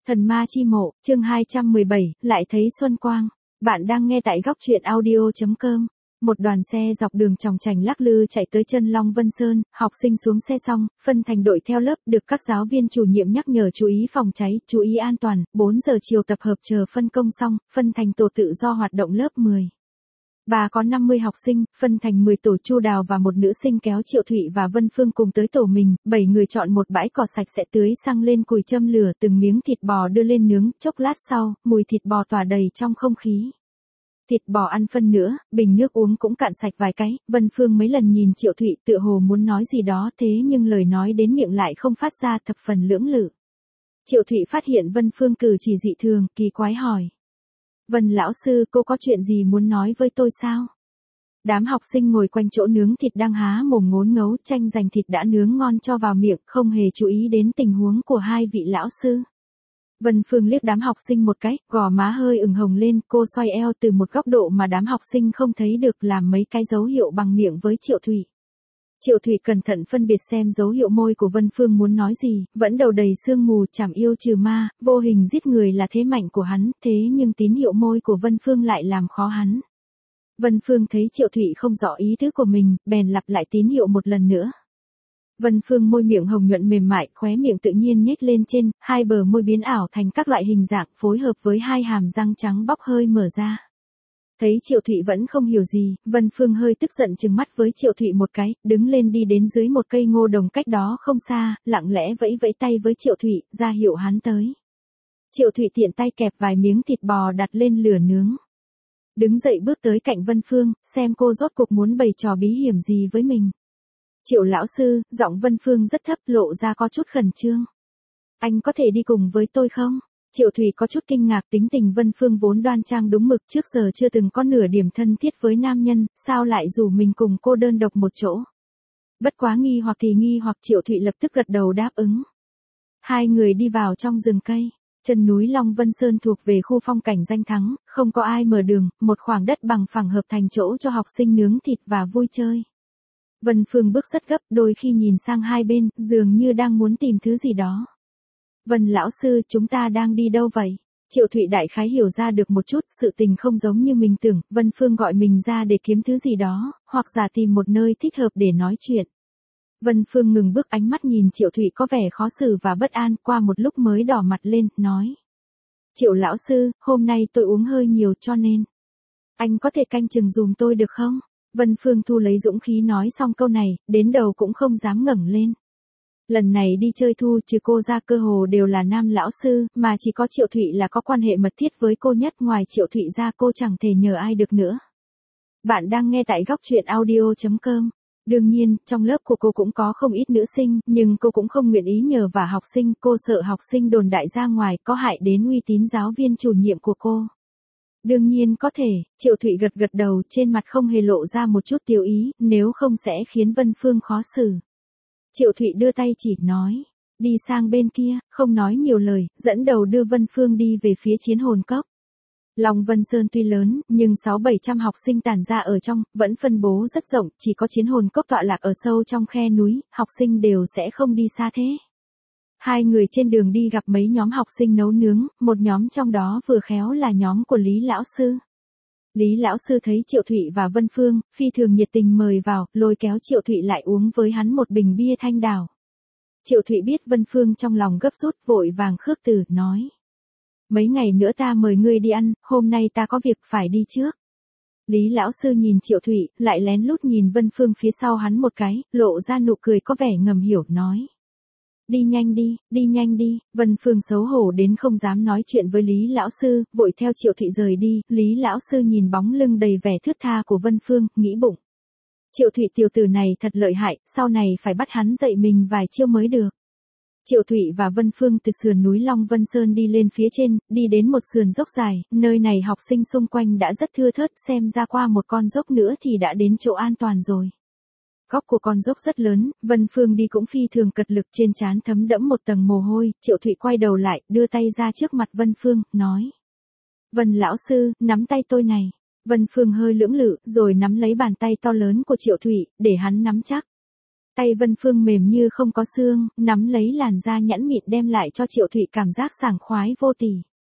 Thần ma chi mộ, chương 217, lại thấy xuân quang. Bạn đang nghe tại góc truyện audio.com. Một đoàn xe dọc đường chòng chành lắc lư chạy tới chân Long Vân Sơn, học sinh xuống xe xong, phân thành đội theo lớp, được các giáo viên chủ nhiệm nhắc nhở chú ý phòng cháy, chú ý an toàn, 4 giờ chiều tập hợp chờ phân công xong, phân thành tổ tự do hoạt động lớp 10. Bà có 50 học sinh, phân thành 10 tổ. Chu Đào và một nữ sinh kéo Triệu Thụy và Vân Phương cùng tới tổ mình, 7 người chọn một bãi cỏ sạch sẽ tưới xăng lên cùi châm lửa, từng miếng thịt bò đưa lên nướng, chốc lát sau, mùi thịt bò tỏa đầy trong không khí. Thịt bò ăn phân nữa, bình nước uống cũng cạn sạch vài cái. Vân Phương mấy lần nhìn Triệu Thụy tựa hồ muốn nói gì đó, thế nhưng lời nói đến miệng lại không phát ra, thập phần lưỡng lự. Triệu Thụy phát hiện Vân Phương cử chỉ dị thường, kỳ quái hỏi: Vân lão sư, cô có chuyện gì muốn nói với tôi sao? Đám học sinh ngồi quanh chỗ nướng thịt đang há mồm ngốn ngấu, tranh giành thịt đã nướng ngon cho vào miệng, không hề chú ý đến tình huống của hai vị lão sư. Vân Phương liếc đám học sinh một cái, gò má hơi ửng hồng lên, cô xoay eo từ một góc độ mà đám học sinh không thấy được, làm mấy cái dấu hiệu bằng miệng với Triệu Thụy. Triệu Thụy cẩn thận phân biệt xem dấu hiệu môi của Vân Phương muốn nói gì, vẫn đầu đầy sương mù, chảm yêu trừ ma, vô hình giết người là thế mạnh của hắn, thế nhưng tín hiệu môi của Vân Phương lại làm khó hắn. Vân Phương thấy Triệu Thụy không rõ ý tứ của mình, bèn lặp lại tín hiệu một lần nữa. Vân Phương môi miệng hồng nhuận mềm mại, khóe miệng tự nhiên nhếch lên trên, hai bờ môi biến ảo thành các loại hình dạng, phối hợp với hai hàm răng trắng bóc hơi mở ra. Thấy Triệu Thụy vẫn không hiểu gì, Vân Phương hơi tức giận trừng mắt với Triệu Thụy một cái, đứng lên đi đến dưới một cây ngô đồng cách đó không xa, lặng lẽ vẫy vẫy tay với Triệu Thụy, ra hiệu hắn tới. Triệu Thụy tiện tay kẹp vài miếng thịt bò đặt lên lửa nướng. Đứng dậy bước tới cạnh Vân Phương, xem cô rốt cuộc muốn bày trò bí hiểm gì với mình. Triệu lão sư, giọng Vân Phương rất thấp, lộ ra có chút khẩn trương. Anh có thể đi cùng với tôi không? Triệu Thụy có chút kinh ngạc, tính tình Vân Phương vốn đoan trang đúng mực, trước giờ chưa từng có nửa điểm thân thiết với nam nhân, sao lại rủ mình cùng cô đơn độc một chỗ. Bất quá nghi hoặc thì nghi hoặc, Triệu Thụy lập tức gật đầu đáp ứng. Hai người đi vào trong rừng cây. Chân núi Long Vân Sơn thuộc về khu phong cảnh danh thắng, không có ai mở đường, một khoảng đất bằng phẳng hợp thành chỗ cho học sinh nướng thịt và vui chơi. Vân Phương bước rất gấp, đôi khi nhìn sang hai bên, dường như đang muốn tìm thứ gì đó. Vân lão sư, chúng ta đang đi đâu vậy? Triệu Thụy đại khái hiểu ra được một chút, sự tình không giống như mình tưởng, Vân Phương gọi mình ra để kiếm thứ gì đó, hoặc giả tìm một nơi thích hợp để nói chuyện. Vân Phương ngừng bước, ánh mắt nhìn Triệu Thụy có vẻ khó xử và bất an, qua một lúc mới đỏ mặt lên, nói: Triệu lão sư, hôm nay tôi uống hơi nhiều cho nên. Anh có thể canh chừng dùm tôi được không? Vân Phương thu lấy dũng khí nói xong câu này, đến đầu cũng không dám ngẩng lên. Lần này đi chơi thu trừ cô ra cơ hồ đều là nam lão sư, mà chỉ có Triệu Thụy là có quan hệ mật thiết với cô nhất, ngoài Triệu Thụy ra cô chẳng thể nhờ ai được nữa. Bạn đang nghe tại góc truyện audio.com. Đương nhiên, trong lớp của cô cũng có không ít nữ sinh, nhưng cô cũng không nguyện ý nhờ vả học sinh, cô sợ học sinh đồn đại ra ngoài có hại đến uy tín giáo viên chủ nhiệm của cô. Đương nhiên có thể, Triệu Thụy gật gật đầu, trên mặt không hề lộ ra một chút tiêu ý, nếu không sẽ khiến Vân Phương khó xử. Triệu Thụy đưa tay chỉ, nói: Đi sang bên kia, không nói nhiều lời, dẫn đầu đưa Vân Phương đi về phía Chiến Hồn Cốc. Long Vân Sơn tuy lớn, nhưng 600-700 học sinh tản ra ở trong, vẫn phân bố rất rộng, chỉ có Chiến Hồn Cốc tọa lạc ở sâu trong khe núi, học sinh đều sẽ không đi xa thế. Hai người trên đường đi gặp mấy nhóm học sinh nấu nướng, một nhóm trong đó vừa khéo là nhóm của Lý lão sư. Lý lão sư thấy Triệu Thụy và Vân Phương, phi thường nhiệt tình mời vào, lôi kéo Triệu Thụy lại uống với hắn một bình bia thanh đảo. Triệu Thụy biết Vân Phương trong lòng gấp rút, vội vàng khước từ, nói: Mấy ngày nữa ta mời ngươi đi ăn, hôm nay ta có việc phải đi trước. Lý lão sư nhìn Triệu Thụy, lại lén lút nhìn Vân Phương phía sau hắn một cái, lộ ra nụ cười có vẻ ngầm hiểu, nói: Đi nhanh đi, Vân Phương xấu hổ đến không dám nói chuyện với Lý lão sư, vội theo Triệu Thụy rời đi. Lý lão sư nhìn bóng lưng đầy vẻ thướt tha của Vân Phương, nghĩ bụng: Triệu Thụy tiểu tử này thật lợi hại, sau này phải bắt hắn dạy mình vài chiêu mới được. Triệu Thụy và Vân Phương từ sườn núi Long Vân Sơn đi lên phía trên, đi đến một sườn dốc dài, nơi này học sinh xung quanh đã rất thưa thớt, xem ra qua một con dốc nữa thì đã đến chỗ an toàn rồi. Góc của con dốc rất lớn, Vân Phương đi cũng phi thường cật lực, trên trán thấm đẫm một tầng mồ hôi. Triệu Thụy quay đầu lại, đưa tay ra trước mặt Vân Phương, nói: Vân lão sư, nắm tay tôi này. Vân Phương hơi lưỡng lự, rồi nắm lấy bàn tay to lớn của Triệu Thụy, để hắn nắm chắc. Tay Vân Phương mềm như không có xương, nắm lấy làn da nhẵn mịn đem lại cho Triệu Thụy cảm giác sảng khoái vô tỷ.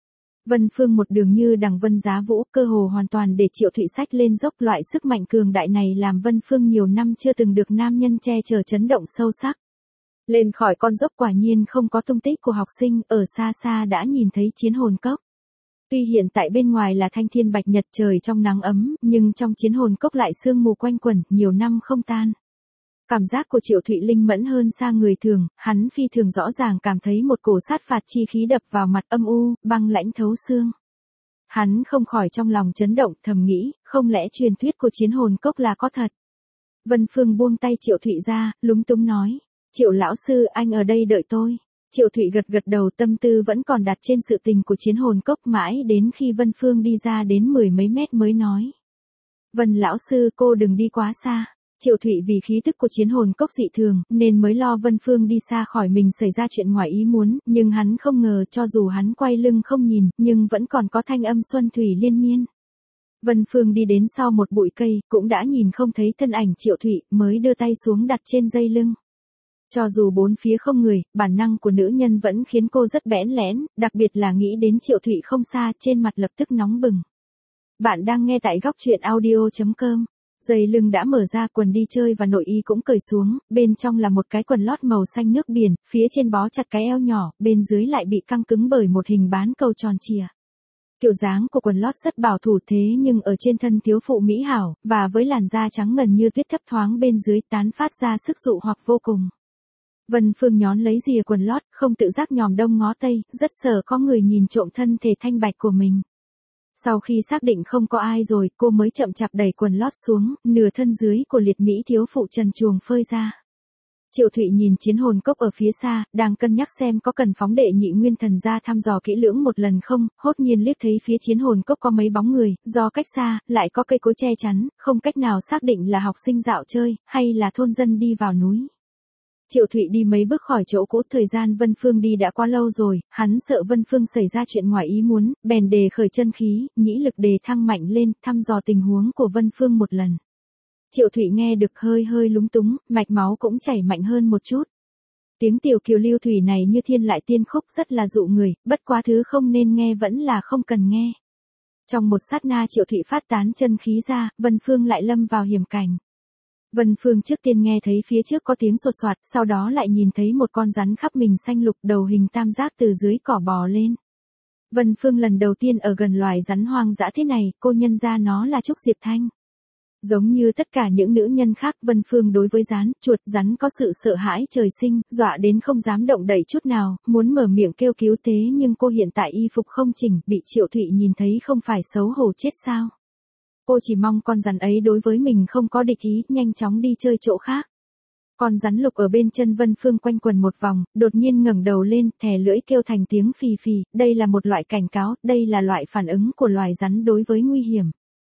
Vân Phương một đường như đằng vân giá vũ, cơ hồ hoàn toàn để Triệu Thụy xách lên dốc, loại sức mạnh cường đại này làm Vân Phương nhiều năm chưa từng được nam nhân che chở chấn động sâu sắc. Lên khỏi con dốc quả nhiên không có tung tích của học sinh, ở xa xa đã nhìn thấy chiến hồn cốc. Tuy hiện tại bên ngoài là thanh thiên bạch nhật trời trong nắng ấm, nhưng trong chiến hồn cốc lại sương mù quanh quẩn, nhiều năm không tan. Cảm giác của Triệu Thụy linh mẫn hơn xa người thường, hắn phi thường rõ ràng cảm thấy một cổ sát phạt chi khí đập vào mặt, âm u, băng lãnh thấu xương. Hắn không khỏi trong lòng chấn động, thầm nghĩ, không lẽ truyền thuyết của chiến hồn cốc là có thật. Vân Phương buông tay Triệu Thụy ra, lúng túng nói, Triệu lão sư, anh ở đây đợi tôi. Triệu Thụy gật gật đầu, tâm tư vẫn còn đặt trên sự tình của chiến hồn cốc, mãi đến khi Vân Phương đi ra đến 10 mấy mét mới nói. Vân lão sư, cô đừng đi quá xa. Triệu Thụy vì khí tức của chiến hồn cốc dị thường, nên mới lo Vân Phương đi xa khỏi mình xảy ra chuyện ngoài ý muốn, nhưng hắn không ngờ cho dù hắn quay lưng không nhìn, nhưng vẫn còn có thanh âm xuân thủy liên miên. Vân Phương đi đến sau một bụi cây, cũng đã nhìn không thấy thân ảnh Triệu Thụy, mới đưa tay xuống đặt trên dây lưng. Cho dù bốn phía không người, bản năng của nữ nhân vẫn khiến cô rất bẽn lẽn, đặc biệt là nghĩ đến Triệu Thụy không xa, trên mặt lập tức nóng bừng. Bạn đang nghe tại góc truyện audio.com. Dây lưng đã mở ra, quần đi chơi và nội y cũng cởi xuống, bên trong là một cái quần lót màu xanh nước biển, phía trên bó chặt cái eo nhỏ, bên dưới lại bị căng cứng bởi một hình bán cầu tròn chìa. Kiểu dáng của quần lót rất bảo thủ thế nhưng ở trên thân thiếu phụ mỹ hảo, và với làn da trắng ngần như tuyết thấp thoáng bên dưới tán phát ra sức dụ hoặc vô cùng. Vân Phương nhón lấy rìa quần lót, không tự giác nhòm đông ngó tây, rất sợ có người nhìn trộm thân thể thanh bạch của mình. Sau khi xác định không có ai rồi, cô mới chậm chạp đẩy quần lót xuống, nửa thân dưới của liệt mỹ thiếu phụ trần truồng phơi ra. Triệu Thụy nhìn chiến hồn cốc ở phía xa, đang cân nhắc xem có cần phóng đệ nhị nguyên thần ra thăm dò kỹ lưỡng một lần không, hốt nhiên liếc thấy phía chiến hồn cốc có mấy bóng người, do cách xa, lại có cây cối che chắn, không cách nào xác định là học sinh dạo chơi, hay là thôn dân đi vào núi. Triệu Thụy đi mấy bước khỏi chỗ cũ, thời gian Vân Phương đi đã quá lâu rồi, hắn sợ Vân Phương xảy ra chuyện ngoài ý muốn, bèn đề khởi chân khí, nhĩ lực đề thăng mạnh lên, thăm dò tình huống của Vân Phương một lần. Triệu Thụy nghe được hơi hơi lúng túng, mạch máu cũng chảy mạnh hơn một chút. Tiếng tiểu kiều lưu thủy này như thiên lại tiên khúc, rất là dụ người, bất quá thứ không nên nghe vẫn là không cần nghe. Trong một sát na Triệu Thụy phát tán chân khí ra, Vân Phương lại lâm vào hiểm cảnh. Vân Phương trước tiên nghe thấy phía trước có tiếng sột soạt, sau đó lại nhìn thấy một con rắn khắp mình xanh lục, đầu hình tam giác từ dưới cỏ bò lên. Vân Phương lần đầu tiên ở gần loài rắn hoang dã thế này, cô nhận ra nó là Trúc Diệp Thanh. Giống như tất cả những nữ nhân khác, Vân Phương đối với chuột rắn có sự sợ hãi trời sinh, dọa đến không dám động đậy chút nào, muốn mở miệng kêu cứu tế nhưng cô hiện tại y phục không chỉnh, bị Triệu Thụy nhìn thấy không phải xấu hổ chết sao. Cô chỉ mong con rắn ấy đối với mình không có địch ý, nhanh chóng đi chơi chỗ khác. Con rắn lục ở bên chân Vân Phương quanh quần một vòng, đột nhiên ngẩng đầu lên, thè lưỡi kêu thành tiếng phì phì, đây là một loại cảnh cáo, đây là loại phản ứng của loài rắn đối với nguy hiểm.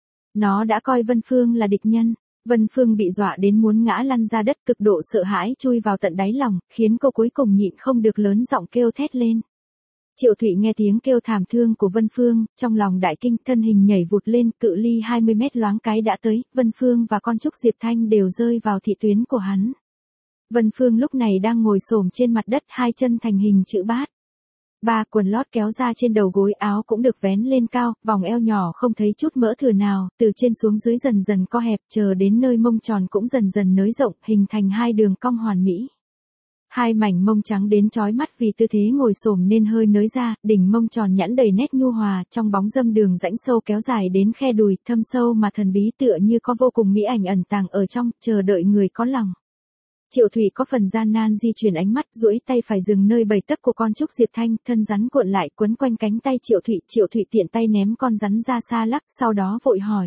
Nó đã coi Vân Phương là địch nhân. Vân Phương bị dọa đến muốn ngã lăn ra đất, cực độ sợ hãi chui vào tận đáy lòng, khiến cô cuối cùng nhịn không được lớn giọng kêu thét lên. Triệu Thụy nghe tiếng kêu thảm thương của Vân Phương, trong lòng đại kinh, thân hình nhảy vụt lên, cự ly 20 mét loáng cái đã tới, Vân Phương và con Trúc Diệp Thanh đều rơi vào thị tuyến của hắn. Vân Phương lúc này đang ngồi xổm trên mặt đất, hai chân thành hình chữ bát. Quần lót kéo ra trên đầu gối, áo cũng được vén lên cao, vòng eo nhỏ không thấy chút mỡ thừa nào, từ trên xuống dưới dần dần co hẹp, chờ đến nơi mông tròn cũng dần dần nới rộng, hình thành hai đường cong hoàn mỹ. Hai mảnh mông trắng đến chói mắt vì tư thế ngồi xổm nên hơi nới ra, đỉnh mông tròn nhẵn đầy nét nhu hòa, trong bóng râm đường rãnh sâu kéo dài đến khe đùi, thâm sâu mà thần bí, tựa như có vô cùng mỹ ảnh ẩn tàng ở trong, chờ đợi người có lòng. Triệu Thụy có phần gian nan di chuyển ánh mắt, duỗi tay phải dừng nơi bầy tấc của con Trúc Diệp Thanh, thân rắn cuộn lại quấn quanh cánh tay Triệu Thụy tiện tay ném con rắn ra xa lắc, sau đó vội hỏi.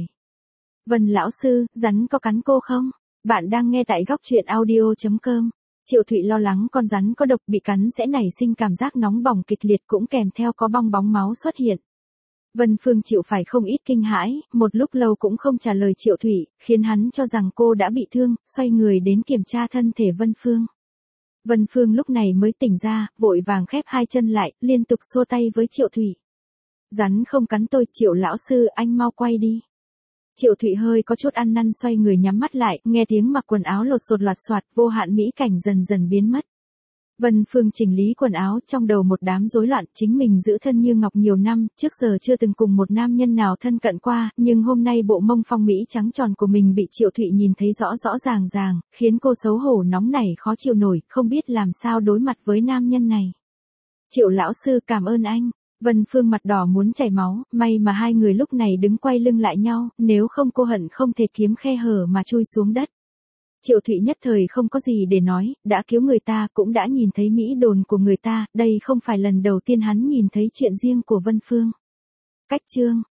Vân lão sư, rắn có cắn cô không? Bạn đang nghe tại góc truyện audio.com. Triệu Thụy lo lắng con rắn có độc, bị cắn sẽ nảy sinh cảm giác nóng bỏng kịch liệt, cũng kèm theo có bong bóng máu xuất hiện. Vân Phương chịu phải không ít kinh hãi, một lúc lâu cũng không trả lời Triệu Thụy, khiến hắn cho rằng cô đã bị thương, xoay người đến kiểm tra thân thể Vân Phương. Vân Phương lúc này mới tỉnh ra, vội vàng khép hai chân lại, liên tục xua tay với Triệu Thụy. Rắn không cắn tôi, Triệu lão sư, anh mau quay đi. Triệu Thụy hơi có chút ăn năn xoay người nhắm mắt lại, nghe tiếng mặc quần áo lột xột loạt soạt, vô hạn mỹ cảnh dần dần biến mất. Vân Phương chỉnh lý quần áo, trong đầu một đám rối loạn, chính mình giữ thân như ngọc nhiều năm, trước giờ chưa từng cùng một nam nhân nào thân cận qua, nhưng hôm nay bộ mông phong mỹ trắng tròn của mình bị Triệu Thụy nhìn thấy rõ rõ ràng, khiến cô xấu hổ nóng nảy khó chịu nổi, không biết làm sao đối mặt với nam nhân này. Triệu lão sư cảm ơn anh. Vân Phương mặt đỏ muốn chảy máu, may mà hai người lúc này đứng quay lưng lại nhau, nếu không cô hận không thể kiếm khe hở mà chui xuống đất. Triệu Thụy nhất thời không có gì để nói, đã cứu người ta cũng đã nhìn thấy mỹ đồn của người ta, đây không phải lần đầu tiên hắn nhìn thấy chuyện riêng của Vân Phương. Cách chương